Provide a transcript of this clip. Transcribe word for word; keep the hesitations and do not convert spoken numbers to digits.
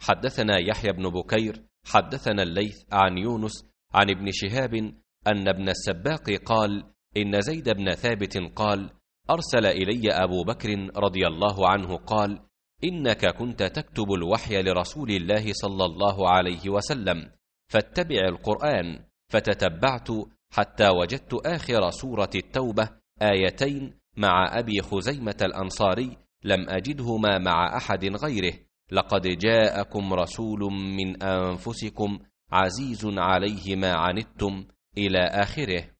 حدثنا يحيى بن بكير حدثنا الليث عن يونس عن ابن شهاب أن ابن السباق قال إن زيد بن ثابت قال أرسل إلي أبو بكر رضي الله عنه قال إنك كنت تكتب الوحي لرسول الله صلى الله عليه وسلم فاتبع القرآن، فتتبعت حتى وجدت آخر سورة التوبة آيتين مع أبي خزيمة الأنصاري لم أجدهما مع أحد غيره: لقد جاءكم رسول من أنفسكم عزيز عليه ما عنتم، إلى آخره.